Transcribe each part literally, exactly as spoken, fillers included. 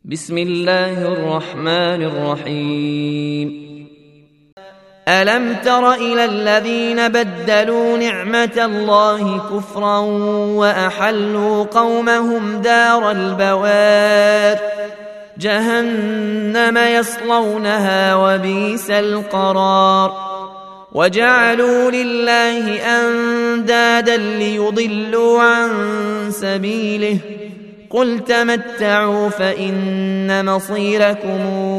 بسم الله الرحمن الرحيم. ألم تر إلى الذين بدلوا نعمة الله كفرا وأحلوا قومهم دار البوار جهنم يصلونها وبئس القرار وجعلوا لله أندادا ليضلوا عن سبيله قل تمتعوا فإن مصيركم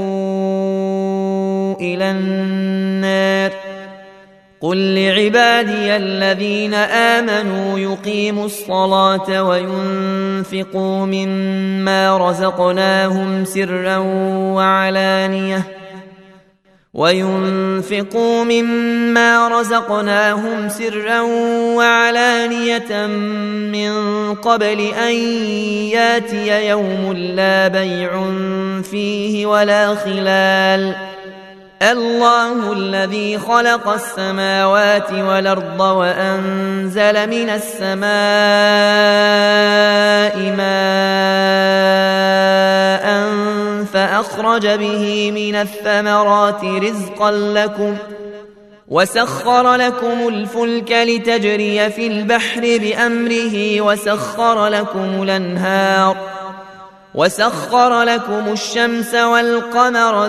إلى النار قل لعبادي الذين آمنوا يقيموا الصلاة وينفقوا مما رزقناهم سرا وعلانية وينفقوا مما رزقناهم سرا وعلانية من قبل أن ياتي يوم لا بيع فيه ولا خلال الله الذي خلق السماوات والأرض وأنزل من السماء ماء فأخرج به من الثمرات رزقا لكم وسخر لكم الفلك لتجري في البحر بأمره وسخر لكم الأنهار وسخر لكم الشمس والقمر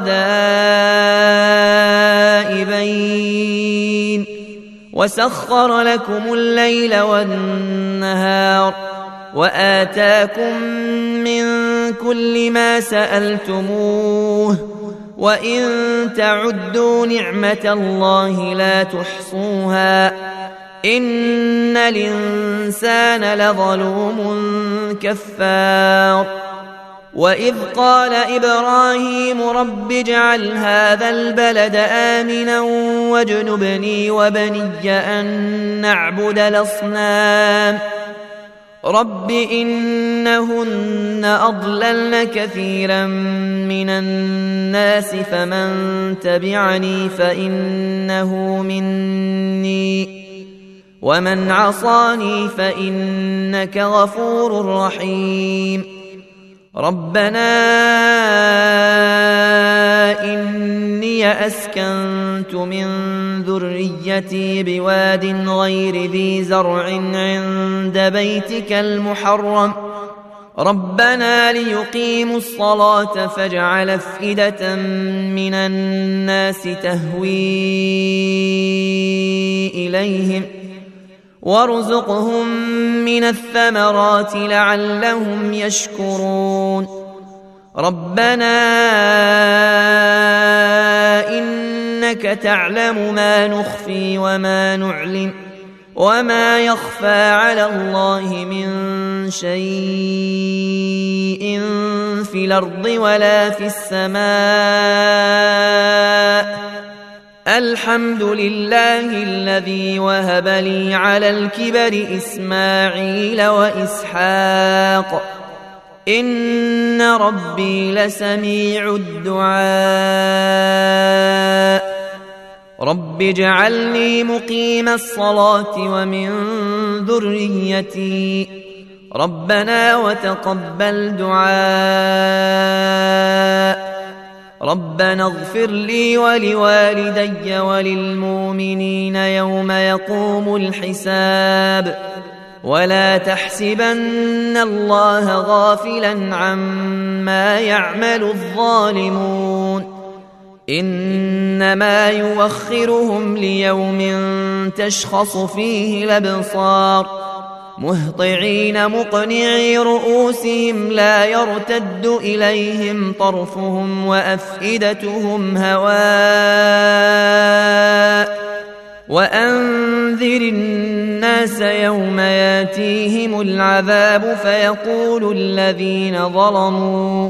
دائبين وسخر لكم الليل والنهار وآتاكم من كل ما سألتموه وإن تعدوا نعمة الله لا تحصوها إن الإنسان لظلوم كفار وإذ قال إبراهيم رب اجعل هذا البلد آمنا واجنبني وبني أن نعبد الأصنام رب إنهن أضللن كثيرا من الناس فمن تبعني فإنه مني ومن عصاني فإنك غفور رحيم ربنا إني أسكنت من ذريتي بواد غير ذي زرع عند بيتك المحرم ربنا ليقيموا الصلاة فاجعل أفئدة من الناس تهوي إليهم وارزقهم من الثمرات لعلهم يشكرون ربنا إنك تعلم ما نخفي وما نعلن وما يخفى على الله من شيء في الأرض ولا في السماء الحمد لله الذي وهب لي على الكبر إسماعيل وإسحاق إن ربي لسميع الدعاء رب اجعلني مقيم الصلاة ومن ذريتي ربنا وتقبل دعاء ربنا اغفر لي ولوالدي وللمؤمنين يوم يقوم الحساب ولا تحسبن الله غافلا عما يعمل الظالمون إنما يوخرهم ليوم تشخص فيه الأبصار مهطعين مقنعي رؤوسهم لا يرتد إليهم طرفهم وأفئدتهم هواء وأنذر الناس يوم ياتيهم العذاب فيقول الذين ظلموا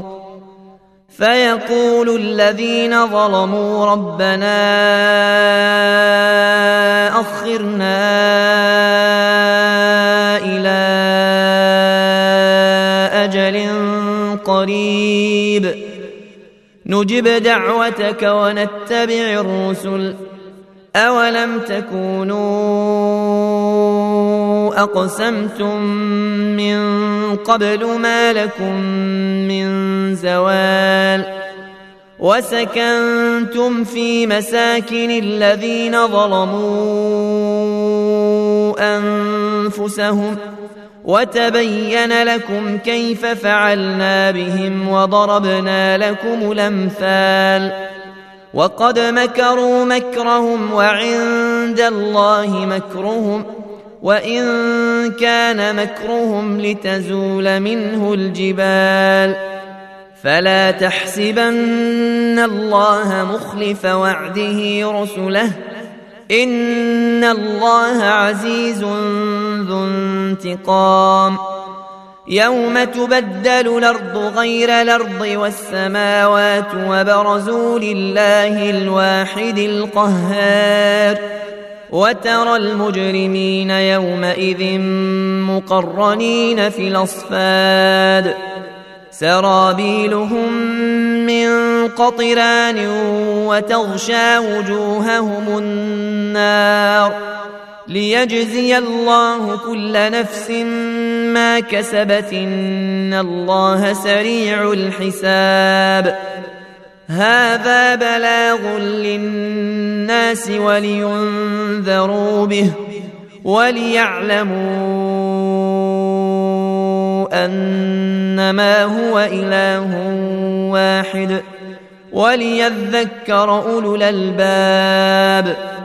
فيقول الذين ظلموا ربنا أخرنا إلى أجل قريب نجب دعوتك ونتبع الرسل أولم تكونوا أقسمتم من قبل ما لكم من زوال وسكنتم في مساكن الذين ظلموا أنفسهم وتبين لكم كيف فعلنا بهم وضربنا لكم الأمثال وقد مكروا مكرهم وعند الله مكرهم وإن كان مكرهم لتزول منه الجبال فلا تحسبن الله مخلف وعده رسله إن الله عزيز ذو انتقام يوم تبدل الأرض غير الأرض والسماوات وبرزوا لله الواحد القهار وترى المجرمين يومئذ مقرنين في الأصفاد سرابيلهم من قطران وتغشى وجوههم النار ليجزي الله كل نفس ما كسبت إن الله سريع الحساب هذا بلاغ للناس ولينذروا به وليعلموا أنما هو إله واحد وليذكر أولو الألباب